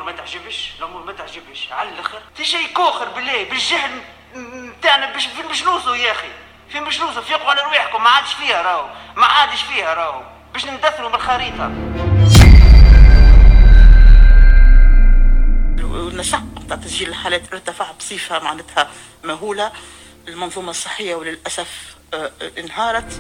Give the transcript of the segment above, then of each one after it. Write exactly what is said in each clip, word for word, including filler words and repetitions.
الامور ما تعجبش، الامور ما تعجبش على الاخر. في شيء كوخر بالله بالجهل نتاعنا. باش فين باش نوصلوا يا اخي؟ فين باش نوصلوا؟ فيقوا على رواحكم، ما عادش فيها راهو، ما عادش فيها راهو، باش ندثروا بالخريطه. النشاط تاع تسجيل الحالات ارتفع بصفه معناتها مهوله. المنظومه الصحيه وللاسف انهارت.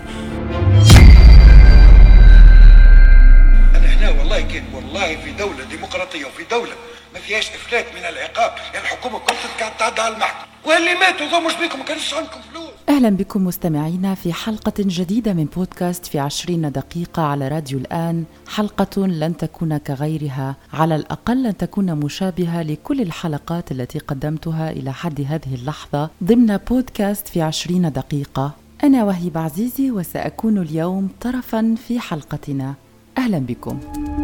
انا هنا والله كان والله في دوله ديمقراطيه وفي دوله ما فيهاش افلات من العقاب. يعني الحكومه كنت قاعد تعدى على المحكمه، واللي ماتوا ذو مش بيكم، ما كانش عندكم فلوس. أهلا بكم مستمعينا في حلقة جديدة من بودكاست في عشرين دقيقة على راديو الآن. حلقة لن تكون كغيرها، على الأقل لن تكون مشابهة لكل الحلقات التي قدمتها إلى حد هذه اللحظة ضمن بودكاست في عشرين دقيقة. أنا وهيب عزيزي وسأكون اليوم طرفا في حلقتنا. أهلا بكم.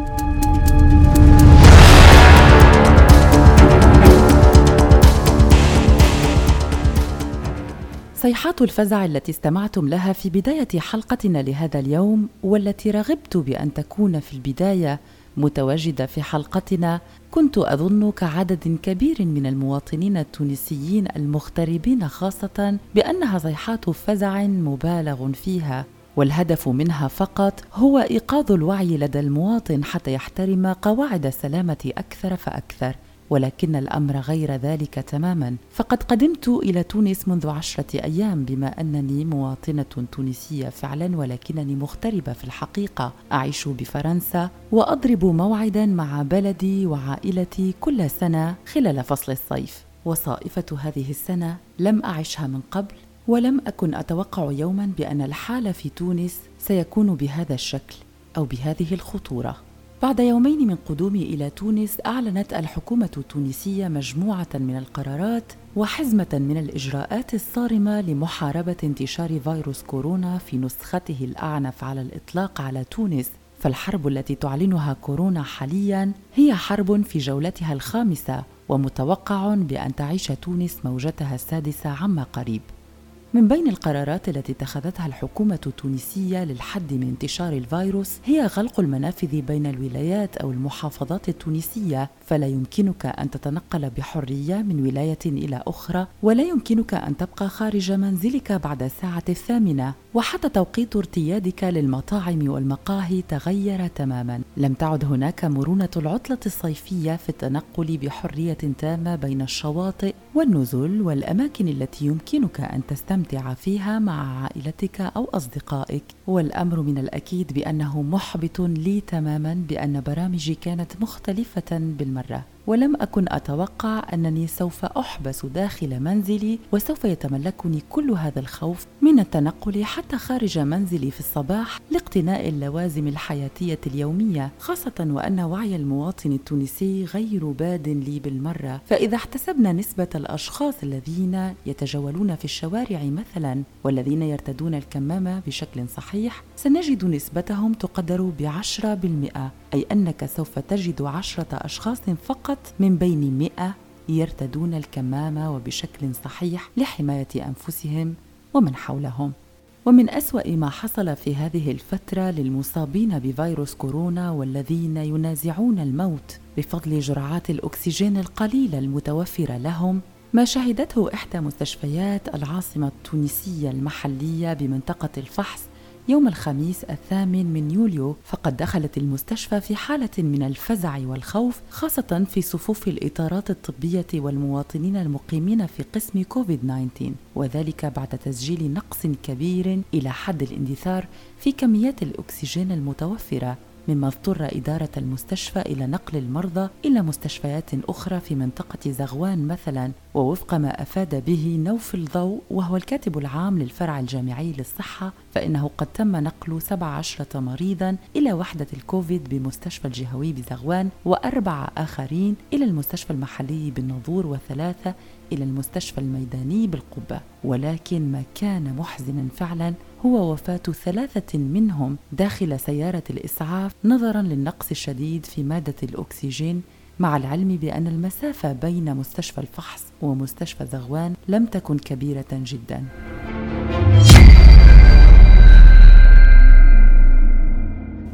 صيحات الفزع التي استمعتم لها في بداية حلقتنا لهذا اليوم، والتي رغبت بأن تكون في البداية متواجدة في حلقتنا، كنت أظن كعدد كبير من المواطنين التونسيين المغتربين خاصة بأنها صيحات فزع مبالغ فيها، والهدف منها فقط هو إيقاظ الوعي لدى المواطن حتى يحترم قواعد السلامة أكثر فأكثر. ولكن الأمر غير ذلك تماماً، فقد قدمت إلى تونس منذ عشرة أيام، بما أنني مواطنة تونسية فعلاً ولكنني مغتربة في الحقيقة. أعيش بفرنسا وأضرب موعداً مع بلدي وعائلتي كل سنة خلال فصل الصيف، وصائفة هذه السنة لم أعشها من قبل، ولم أكن أتوقع يوماً بأن الحال في تونس سيكون بهذا الشكل أو بهذه الخطورة. بعد يومين من قدومي إلى تونس، أعلنت الحكومة التونسية مجموعة من القرارات وحزمة من الإجراءات الصارمة لمحاربة انتشار فيروس كورونا في نسخته الأعنف على الإطلاق على تونس. فالحرب التي تعلنها كورونا حالياً هي حرب في جولتها الخامسة، ومتوقع بأن تعيش تونس موجتها السادسة عما قريب. من بين القرارات التي اتخذتها الحكومة التونسية للحد من انتشار الفيروس هي غلق المنافذ بين الولايات أو المحافظات التونسية، فلا يمكنك أن تتنقل بحرية من ولاية إلى أخرى، ولا يمكنك أن تبقى خارج منزلك بعد الساعة الثامنة، وحتى توقيت ارتيادك للمطاعم والمقاهي تغير تماما. لم تعد هناك مرونة العطلة الصيفية في التنقل بحرية تامة بين الشواطئ والنزل والأماكن التي يمكنك أن تستمتع فيها مع عائلتك أو أصدقائك. والأمر من الأكيد بأنه محبط لي تماما بأن برامجي كانت مختلفة بالمرة، ولم أكن أتوقع أنني سوف أحبس داخل منزلي، وسوف يتملكني كل هذا الخوف من التنقل حتى خارج منزلي في الصباح لاقتناء اللوازم الحياتية اليومية، خاصة وأن وعي المواطن التونسي غير باد لي بالمرة. فإذا احتسبنا نسبة الأشخاص الذين يتجولون في الشوارع مثلا والذين يرتدون الكمامة بشكل صحيح، سنجد نسبتهم تقدر بعشرة بالمئة، أي أنك سوف تجد عشرة أشخاص فقط من بين مئة يرتدون الكمامة وبشكل صحيح لحماية أنفسهم ومن حولهم. ومن أسوأ ما حصل في هذه الفترة للمصابين بفيروس كورونا والذين ينازعون الموت بفضل جرعات الأكسجين القليلة المتوفرة لهم، ما شهدته إحدى مستشفيات العاصمة التونسية المحلية بمنطقة الفحص يوم الخميس الثامن من يوليو. فقد دخلت المستشفى في حالة من الفزع والخوف، خاصة في صفوف الإطارات الطبية والمواطنين المقيمين في قسم كوفيد تسعة عشر، وذلك بعد تسجيل نقص كبير إلى حد الاندثار في كميات الأكسجين المتوفرة، مما اضطر إدارة المستشفى إلى نقل المرضى إلى مستشفيات أخرى في منطقة زغوان مثلا. ووفق ما أفاد به نوف الضوء وهو الكاتب العام للفرع الجامعي للصحة، فإنه قد تم نقل سبع عشرة مريضا إلى وحدة الكوفيد بمستشفى الجهوي بزغوان، وأربعة آخرين إلى المستشفى المحلي بالنظور، وثلاثة إلى المستشفى الميداني بالقبة. ولكن ما كان محزنا فعلا هو وفاة ثلاثة منهم داخل سيارة الإسعاف نظرا للنقص الشديد في مادة الأكسجين، مع العلم بأن المسافة بين مستشفى الفحص ومستشفى زغوان لم تكن كبيرة جدا.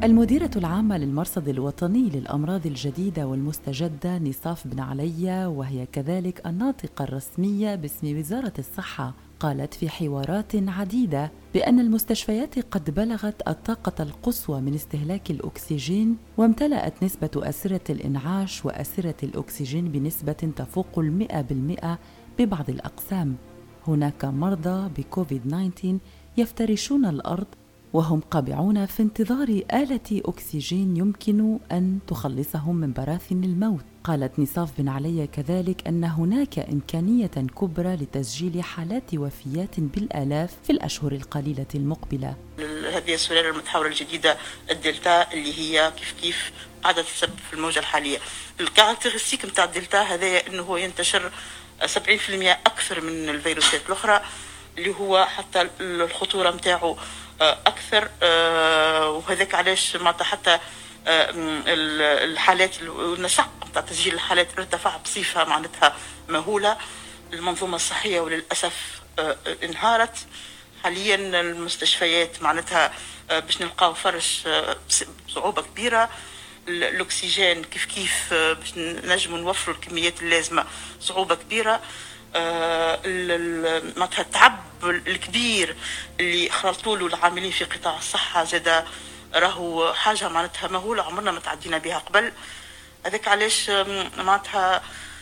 المديرة العامة للمرصد الوطني للأمراض الجديدة والمستجدة نصاف بن عليا، وهي كذلك الناطقة الرسمية باسم وزارة الصحة، قالت في حوارات عديدة بأن المستشفيات قد بلغت الطاقة القصوى من استهلاك الأكسجين، وامتلأت نسبة أسرة الإنعاش وأسرة الأكسجين بنسبة تفوق المئة بالمئة ببعض الأقسام. هناك مرضى بكوفيد تسعة عشر يفترشون الأرض وهم قابعون في انتظار آلة أكسجين يمكن أن تخلصهم من براثن الموت. قالت نصاف بن عليا كذلك أن هناك إمكانية كبرى لتسجيل حالات وفيات بالآلاف في الأشهر القليلة المقبلة. هذه السلالة المتحورة الجديدة الدلتا اللي هي كيف كيف قاعدة تسبب في الموجة الحالية. الكاركترستيك متاع الدلتا هذا أنه هو ينتشر سبعين بالمئة أكثر من الفيروسات الأخرى، اللي هو حتى الخطورة متاعه أكثر، وهذاك علاش معناتها حتى الحالات والنسق متاع تسجيل الحالات ارتفع بصفة معناتها مهولة. المنظومة الصحية وللأسف انهارت. حاليا المستشفيات معناتها باش نلقاو فرش بصعوبة كبيرة. الأكسجين كيف كيف باش نجموا نوفروا الكميات اللازمة صعوبة كبيرة. معناتها التعب الكبير اللي خلطوا له العاملين في قطاع الصحة زاد راهو حاجة معناتها مهولة عمرنا ما تعدينا بها قبل. هذاك علاش معناتها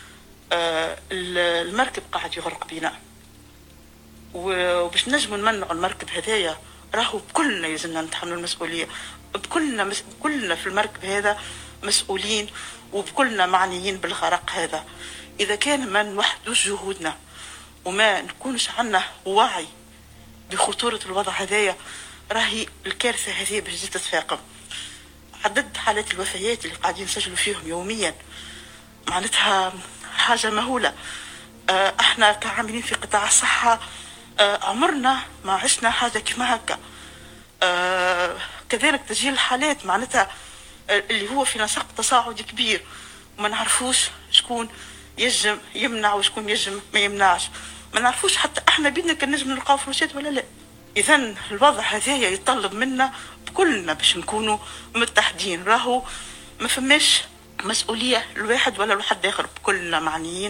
المركب قاعد يغرق بينا، وباش نجموا نمنعوا المركب هذايا راهو بكلنا يلزمنا نتحملوا المسؤولية. بكلنا مس... كلنا في المركب هذا مسؤولين، وبكلنا معنيين بالغرق هذا. إذا كان ما نوحدوش جهودنا وما نكونش عنا وعي بخطورة الوضع هذايا، راهي الكارثة هذه باش تتفاقم. عدد حالات الوفيات اللي قاعدين نسجلوا فيهم يوميا معناتها حاجة مهولة. احنا كعاملين في قطاع الصحة عمرنا ما عشنا حاجة كما هكا. كذلك تسجيل الحالات معناتها اللي هو في نسق تصاعدي كبير، وما نعرفوش شكون يجم يمنع وشكون يجم ما يمنعش. ما نعرفوش حتى احنا بيدنا كان نجم نلقاو فلوسات ولا لا. اذا الوضع هذايا يطلب منا بكلنا باش نكونوا متحدين. راهو ما فماش مسؤولية الواحد ولا الواحد اخر، بكلنا معنيين.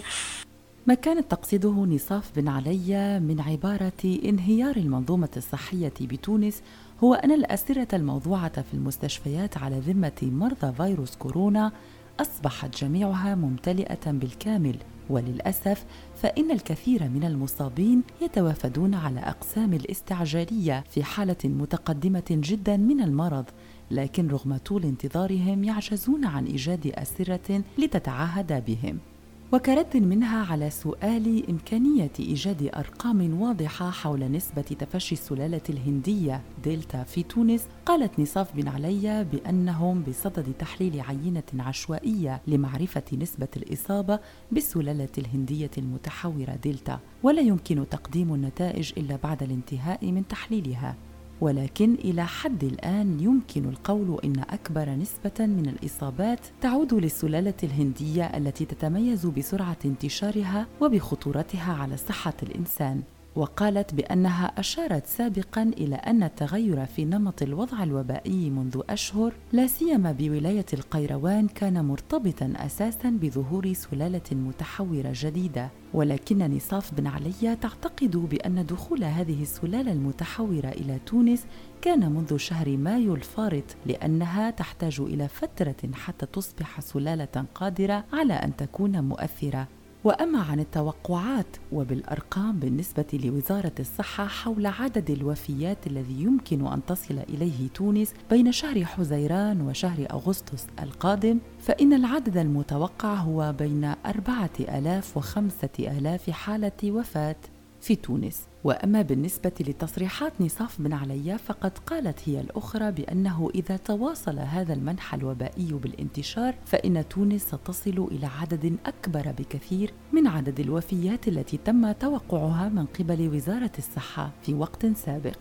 ما كانت تقصده نصاف بن عليا من عبارة انهيار المنظومة الصحية بتونس هو أن الأسرة الموضوعة في المستشفيات على ذمة مرضى فيروس كورونا أصبحت جميعها ممتلئة بالكامل، وللأسف فإن الكثير من المصابين يتوافدون على أقسام الاستعجالية في حالة متقدمة جدا من المرض، لكن رغم طول انتظارهم يعجزون عن إيجاد أسرة لتتعهد بهم. وكرد منها على سؤال إمكانية إيجاد أرقام واضحة حول نسبة تفشي السلالة الهندية دلتا في تونس، قالت نصاف بن عليا بأنهم بصدد تحليل عينة عشوائية لمعرفة نسبة الإصابة بالسلالة الهندية المتحورة دلتا، ولا يمكن تقديم النتائج إلا بعد الانتهاء من تحليلها. ولكن إلى حد الآن يمكن القول إن أكبر نسبة من الإصابات تعود للسلالة الهندية التي تتميز بسرعة انتشارها وبخطورتها على صحة الإنسان. وقالت بأنها أشارت سابقاً إلى أن التغير في نمط الوضع الوبائي منذ أشهر لا سيما بولاية القيروان كان مرتبطاً أساساً بظهور سلالة متحورة جديدة، ولكن نصاف بن عليا تعتقد بأن دخول هذه السلالة المتحورة إلى تونس كان منذ شهر مايو الفارط، لأنها تحتاج إلى فترة حتى تصبح سلالة قادرة على أن تكون مؤثرة. وأما عن التوقعات وبالأرقام بالنسبة لوزارة الصحة حول عدد الوفيات الذي يمكن أن تصل إليه تونس بين شهر حزيران وشهر أغسطس القادم، فإن العدد المتوقع هو بين أربعة آلاف وخمسة آلاف حالة وفاة في تونس. وأما بالنسبة لتصريحات نصاف بن عليا فقد قالت هي الأخرى بأنه إذا تواصل هذا المنحى الوبائي بالانتشار فإن تونس ستصل إلى عدد أكبر بكثير من عدد الوفيات التي تم توقعها من قبل وزارة الصحة في وقت سابق.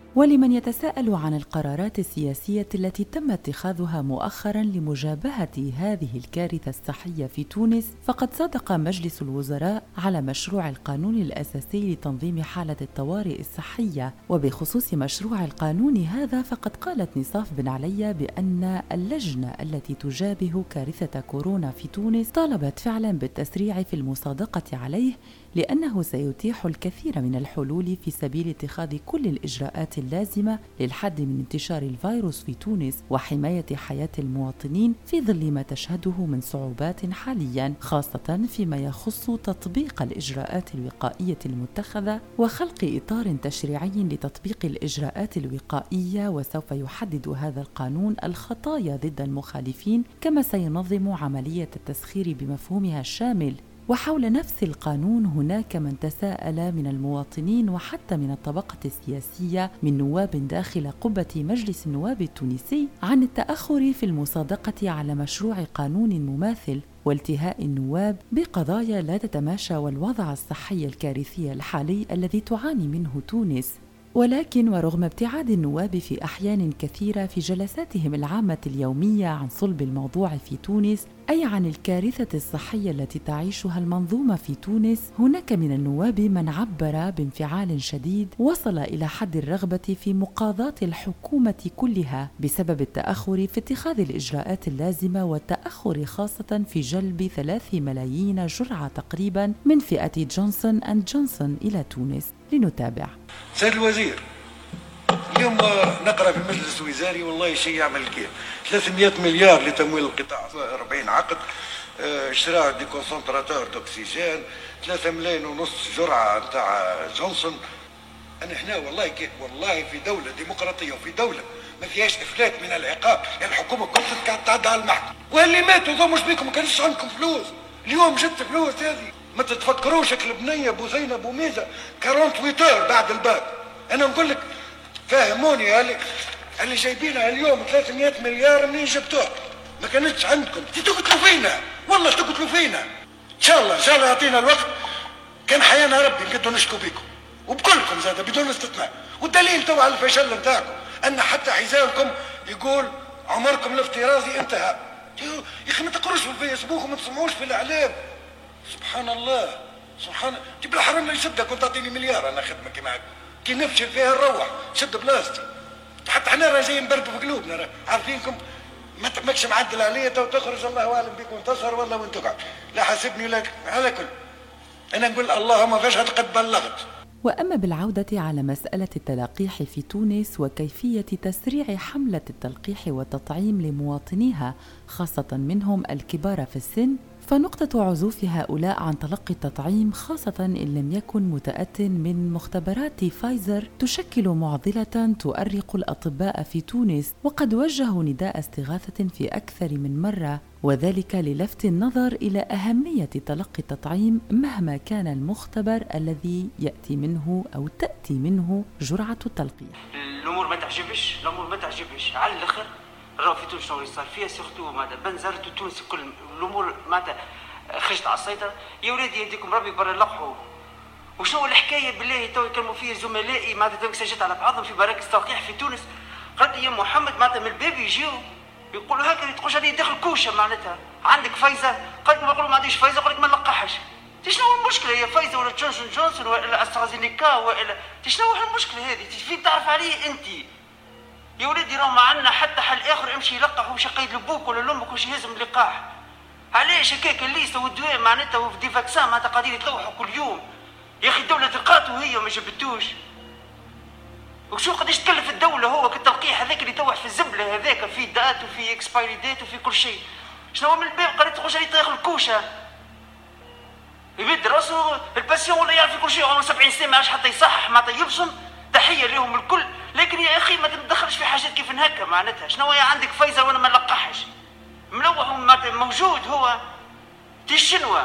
ولمن يتساءل عن القرارات السياسية التي تم اتخاذها مؤخراً لمجابهة هذه الكارثة الصحية في تونس، فقد صادق مجلس الوزراء على مشروع القانون الأساسي لتنظيم حالة الطوارئ الصحية. وبخصوص مشروع القانون هذا، فقد قالت نصاف بن علي بأن اللجنة التي تجابه كارثة كورونا في تونس طالبت فعلاً بالتسريع في المصادقة عليه، لأنه سيتيح الكثير من الحلول في سبيل اتخاذ كل الإجراءات اللازمة للحد من انتشار الفيروس في تونس وحماية حياة المواطنين في ظل ما تشهده من صعوبات حاليا، خاصة فيما يخص تطبيق الإجراءات الوقائية المتخذة وخلق إطار تشريعي لتطبيق الإجراءات الوقائية. وسوف يحدد هذا القانون الخطايا ضد المخالفين، كما سينظم عملية التسخير بمفهومها الشامل. وحول نفس القانون هناك من تساءل من المواطنين وحتى من الطبقة السياسية من نواب داخل قبة مجلس النواب التونسي عن التأخر في المصادقة على مشروع قانون مماثل والتهاء النواب بقضايا لا تتماشى والوضع الصحي الكارثي الحالي الذي تعاني منه تونس. ولكن ورغم ابتعاد النواب في أحيان كثيرة في جلساتهم العامة اليومية عن صلب الموضوع في تونس، أي عن الكارثة الصحية التي تعيشها المنظومة في تونس، هناك من النواب من عبر بانفعال شديد وصل إلى حد الرغبة في مقاضاة الحكومة كلها بسبب التأخر في اتخاذ الإجراءات اللازمة، والتأخر خاصة في جلب ثلاث ملايين جرعة تقريبا من فئة جونسون أند جونسون إلى تونس. لنتابع. سيد الوزير، اليوم نقرأ في المجلس الوزاري والله شيء يعمل كيف ثلاثمئة مليار لتمويل القطاع، أربعين عقد، اشتراء دي كونسنتراتور دوكسيجين، ثلاثة ملايين ونص جرعة نتاع جونسون. أنا هنا والله كيف والله في دولة ديمقراطية وفي دولة ما فيهاش إفلات من العقاب، يعني الحكومة كنت قاعد تعدى على المحكمة، واللي ماتوا ذو مش بيكم ما كانش عندكم فلوس، اليوم جبت فلوس هذه. ما تتفكروش البنية بوزينة بوميزة أربعة وأربعين بعد الباب. أنا نقول لك فهموني، اللي اللي جايبينها اليوم ثلاثمئة مليار منين جبتوها؟ ما كانتش عندكم، تقتلوا فينا والله، تقتلوا فينا. إن شاء الله إن شاء الله يعطينا الوقت، كان حيانا ربي نقدروا نشكو بكم وبكلكم زاد بدون استثناء. والدليل تو على الفشل نتاعكم أن حتى حزامكم يقول عمركم الافتراضي انتهى. يا أخي ما تقروش في الفيسبوك وما تسمعوش في الإعلام. سبحان الله سبحان جيب الحرام اللي يشدك كنت تعطيني مليار انا خدمه كي معك كي نفشل فيها نروح شد بلاستي. حتى احنا راه جايين نبردوا في قلوبنا، عارفينكم ما ماكش معدل عليا تو تخرج الله اعلم بك وانتصر والله وين تقعد، لا حاسبني ولا على كل. انا نقول اللهم فاشهد قد بلغت. وأما بالعودة على مسألة التلقيح في تونس وكيفية تسريع حملة التلقيح والتطعيم لمواطنيها خاصة منهم الكبار في السن، فنقطة عزوف هؤلاء عن تلقي التطعيم خاصة إن لم يكن متأت من مختبرات فايزر تشكل معضلة تؤرق الأطباء في تونس، وقد وجهوا نداء استغاثة في أكثر من مرة، وذلك للفت النظر إلى أهمية تلقي التطعيم مهما كان المختبر الذي يأتي منه أو تأتي منه جرعة التلقيح. الأمور ما تعجبش، الأمور ما تعجبش على الآخر. راهو في تونس شنو صار فيها سيرتو معناتها بنزرت تونس كل الامور معناتها خرجت على السيطره. يا ولادي يهديكم ربي برا لقحوا. وشنو الحكايه بالله تو يكلموا فيا زملائي معناتها تو سجلت على بعضهم في مراكز تلقيح في تونس، قالت لي يا محمد معناتها من الباب يجيو يقولوا هكا تخش عليه داخل كوشه معناتها عندك فايزه، قالت ما نقولوا ما عنديش فايزه، قالت ما نلقحش. شنو المشكله هي فايزه ولا جونسون جونسون ولا استرازينيكا ولا شنو المشكله هذه؟ فين تعرف عليه انت؟ يا ولدي راهو ما عندنا حتى حل اخر، امشي يلقح ومشي قيد لبوك ولا لامك وش يهزم اللقاح. علاش هكاك الليسته والدواء معناتها وفي دي فاكسان معناتها قاعدين يتلوحوا كل يوم. يا اخي الدوله تلقاتو هي ما جبتوش. وشو قداش تكلف الدوله هو كالتلقيح هذاك اللي يتوح في الزبله هذاك في دات وفي اكسبايري ديت وفي كل شيء. شنو من الباب قاعد تخرج عليه داخل الكوشه. يبد راسو الباسيون ولا يعرف كل شيء، عمره سبعين سنه ما عادش حتى يصحح معناتها يبصم. تحيه لهم الكل، لكن يا اخي ما تتدخلش في حاجات كيف هكا معناتها. شنو هي عندك فايزه وانا ما نلقحش؟ ملوح موجود هو تي الشنوى.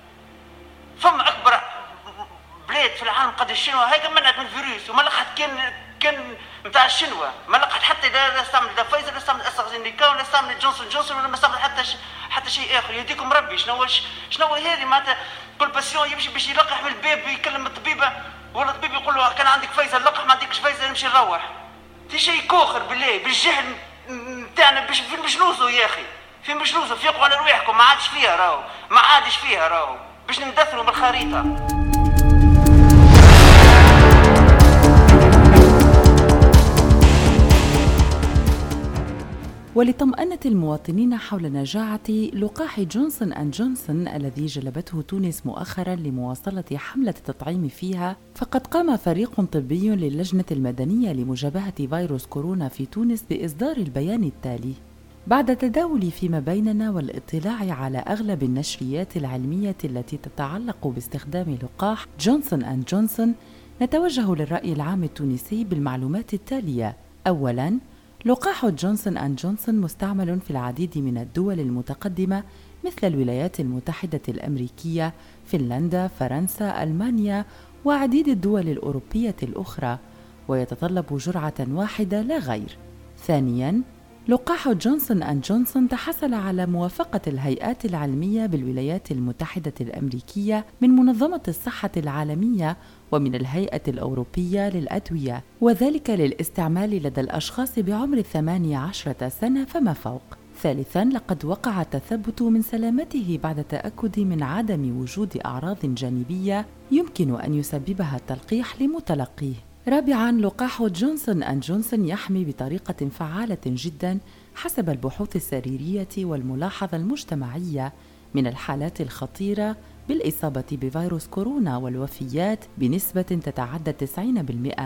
فما اكبر بلاد في العالم قد الشنوى هيك منعت من الفيروس وما لقحت كان كان نتاع الشنوى، ما لقحت حتى لا استعمل لا فايزر لا استعمل استرازينيكا ولا استعمل جونسون جونسون ولا ما استعمل حتى ش... حتى شيء اخر. يهديكم ربي. شنو ش... شنو هذه معناتها كل باسيون يمشي باش يلقح من الباب يكلم الطبيبه ولا الطبيب يقول له كان عندك فيزا اللقح، ما عندكش فيزا نمشي نروح. في شيء كوخر بالله بالجهل نتاعنا في مشنوزو يا اخي، في مشنوزو فيقوا على رواحكم، ما عادش فيها راهو، ما عادش فيها راهو، باش ندثروا بالخريطه. ولطمأنة المواطنين حول نجاعة لقاح جونسون أند جونسون الذي جلبته تونس مؤخراً لمواصلة حملة التطعيم فيها، فقد قام فريق طبي للجنة المدنية لمجابهة فيروس كورونا في تونس بإصدار البيان التالي: بعد تداول فيما بيننا والاطلاع على أغلب النشريات العلمية التي تتعلق باستخدام لقاح جونسون أند جونسون، نتوجه للرأي العام التونسي بالمعلومات التالية. أولاً، لقاح جونسون أند جونسون مستعمل في العديد من الدول المتقدمة مثل الولايات المتحدة الأمريكية، فنلندا، فرنسا، ألمانيا وعديد الدول الأوروبية الأخرى، ويتطلب جرعة واحدة لا غير. ثانياً، لقاح جونسون أند جونسون تحصل على موافقة الهيئات العلمية بالولايات المتحدة الأمريكية من منظمة الصحة العالمية ومن الهيئة الأوروبية للأدوية، وذلك للاستعمال لدى الأشخاص بعمر ثمانية عشر سنة فما فوق. ثالثاً، لقد وقع التثبت من سلامته بعد التأكد من عدم وجود أعراض جانبية يمكن أن يسببها التلقيح لمتلقيه. رابعاً، لقاح جونسون أند جونسون يحمي بطريقة فعالة جداً حسب البحوث السريرية والملاحظة المجتمعية من الحالات الخطيرة بالإصابة بفيروس كورونا والوفيات بنسبة تتعدى تسعين بالمئة،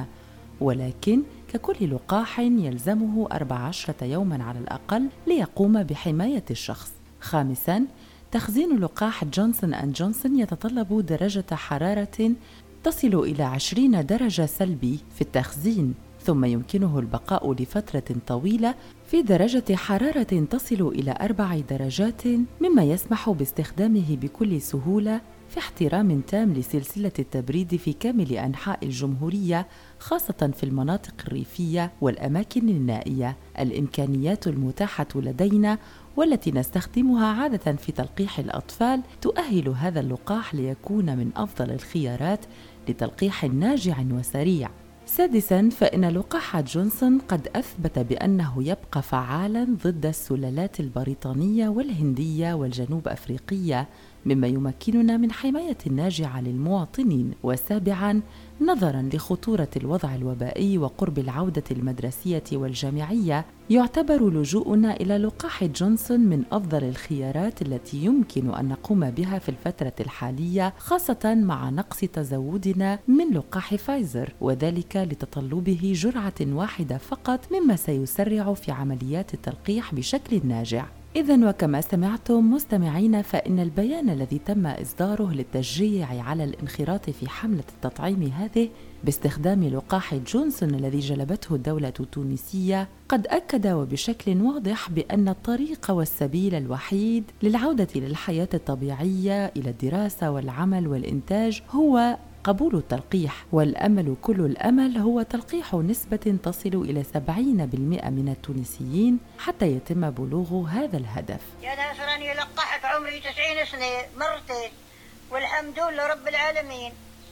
ولكن ككل لقاح يلزمه أربع عشرة يوماً على الأقل ليقوم بحماية الشخص. خامساً، تخزين لقاح جونسون أند جونسون يتطلب درجة حرارة تصل إلى عشرين درجة سلبي في التخزين، ثم يمكنه البقاء لفترة طويلة في درجة حرارة تصل إلى أربع درجات، مما يسمح باستخدامه بكل سهولة في احترام تام لسلسلة التبريد في كامل أنحاء الجمهورية، خاصة في المناطق الريفية والأماكن النائية. الإمكانيات المتاحة لدينا والتي نستخدمها عادة في تلقيح الأطفال تؤهل هذا اللقاح ليكون من أفضل الخيارات لتلقيح ناجع وسريع. سادساً، فإن لقاح جونسون قد أثبت بأنه يبقى فعالاً ضد السلالات البريطانية والهندية والجنوب أفريقية، مما يمكننا من حماية ناجعة للمواطنين. وسابعاً، نظراً لخطورة الوضع الوبائي وقرب العودة المدرسية والجامعية، يعتبر لجوءنا إلى لقاح جونسون من أفضل الخيارات التي يمكن أن نقوم بها في الفترة الحالية، خاصة مع نقص تزودنا من لقاح فايزر، وذلك لتطلبه جرعة واحدة فقط، مما سيسرع في عمليات التلقيح بشكل ناجع. إذن وكما سمعتم مستمعين، فإن البيان الذي تم إصداره للتشجيع على الانخراط في حملة التطعيم هذه باستخدام لقاح جونسون الذي جلبته الدولة التونسية قد أكد وبشكل واضح بأن الطريق والسبيل الوحيد للعودة للحياة الطبيعية إلى الدراسة والعمل والإنتاج هو قبول التلقيح، والأمل كل الأمل هو تلقيح نسبة تصل إلى سبعين بالمئة من التونسيين حتى يتم بلوغ هذا الهدف. يا ناس راني لقحت عمري تسعين سنة مرتين والحمد لله رب العالمين،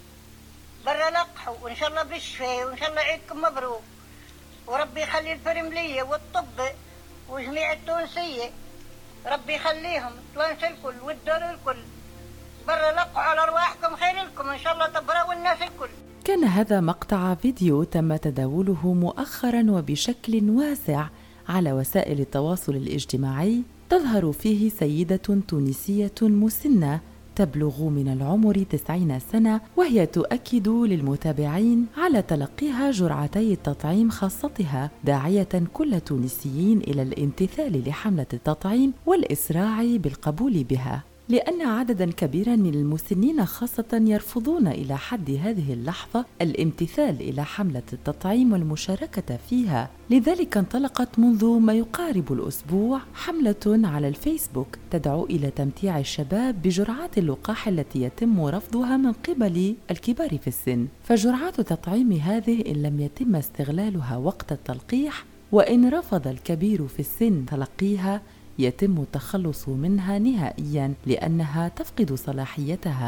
برا لقحوا وإن شاء الله بالشفاء وإن شاء الله عيدكم مبروك، وربي يخلي الفرملية والطب وجميع التونسية، ربي يخليهم توانس الكل والدار الكل، برا لقحوا على أرواحكم خير لكم إن شاء الله تبرأوا الناس الكل. كان هذا مقطع فيديو تم تداوله مؤخرا وبشكل واسع على وسائل التواصل الاجتماعي، تظهر فيه سيدة تونسية مسنة تبلغ من العمر تسعين سنة، وهي تؤكد للمتابعين على تلقيها جرعتي التطعيم خاصتها، داعية كل التونسيين إلى الامتثال لحملة التطعيم والإسراع بالقبول بها، لأن عدداً كبيراً من المسنين خاصة يرفضون إلى حد هذه اللحظة الامتثال إلى حملة التطعيم والمشاركة فيها. لذلك انطلقت منذ ما يقارب الأسبوع حملة على الفيسبوك تدعو إلى تمتيع الشباب بجرعات اللقاح التي يتم رفضها من قبل الكبار في السن، فجرعات التطعيم هذه إن لم يتم استغلالها وقت التلقيح، وإن رفض الكبير في السن تلقيها، يتم التخلص منها نهائياً لأنها تفقد صلاحيتها،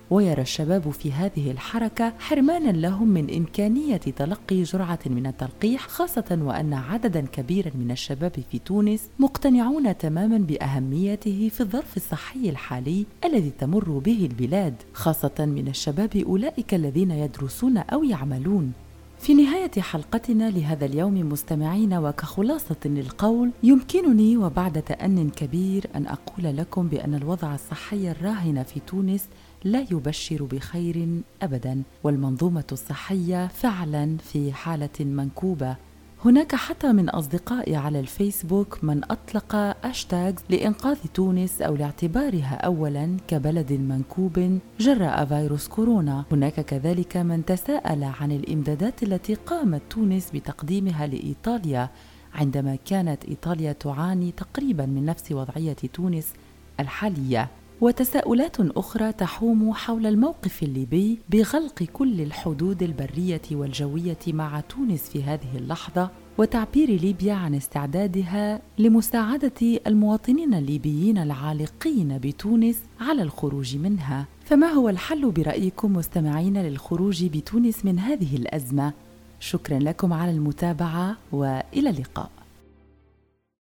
ويرى الشباب في هذه الحركة حرمانا لهم من إمكانية تلقي جرعة من التلقيح، خاصة وأن عددا كبيرا من الشباب في تونس مقتنعون تماما بأهميته في الظرف الصحي الحالي الذي تمر به البلاد، خاصة من الشباب أولئك الذين يدرسون أو يعملون. في نهاية حلقتنا لهذا اليوم مستمعين، وكخلاصة للقول، يمكنني وبعد تأن كبير أن أقول لكم بأن الوضع الصحي الراهن في تونس لا يبشر بخير أبدا، والمنظومة الصحية فعلا في حالة منكوبة. هناك حتى من أصدقائي على الفيسبوك من أطلق هاشتاغ لإنقاذ تونس أو لاعتبارها أولا كبلد منكوب جراء فيروس كورونا. هناك كذلك من تساءل عن الإمدادات التي قامت تونس بتقديمها لإيطاليا عندما كانت إيطاليا تعاني تقريبا من نفس وضعية تونس الحالية، وتساؤلات أخرى تحوم حول الموقف الليبي بغلق كل الحدود البرية والجوية مع تونس في هذه اللحظة، وتعبير ليبيا عن استعدادها لمساعدة المواطنين الليبيين العالقين بتونس على الخروج منها. فما هو الحل برأيكم مستمعين للخروج بتونس من هذه الأزمة؟ شكرا لكم على المتابعة وإلى اللقاء.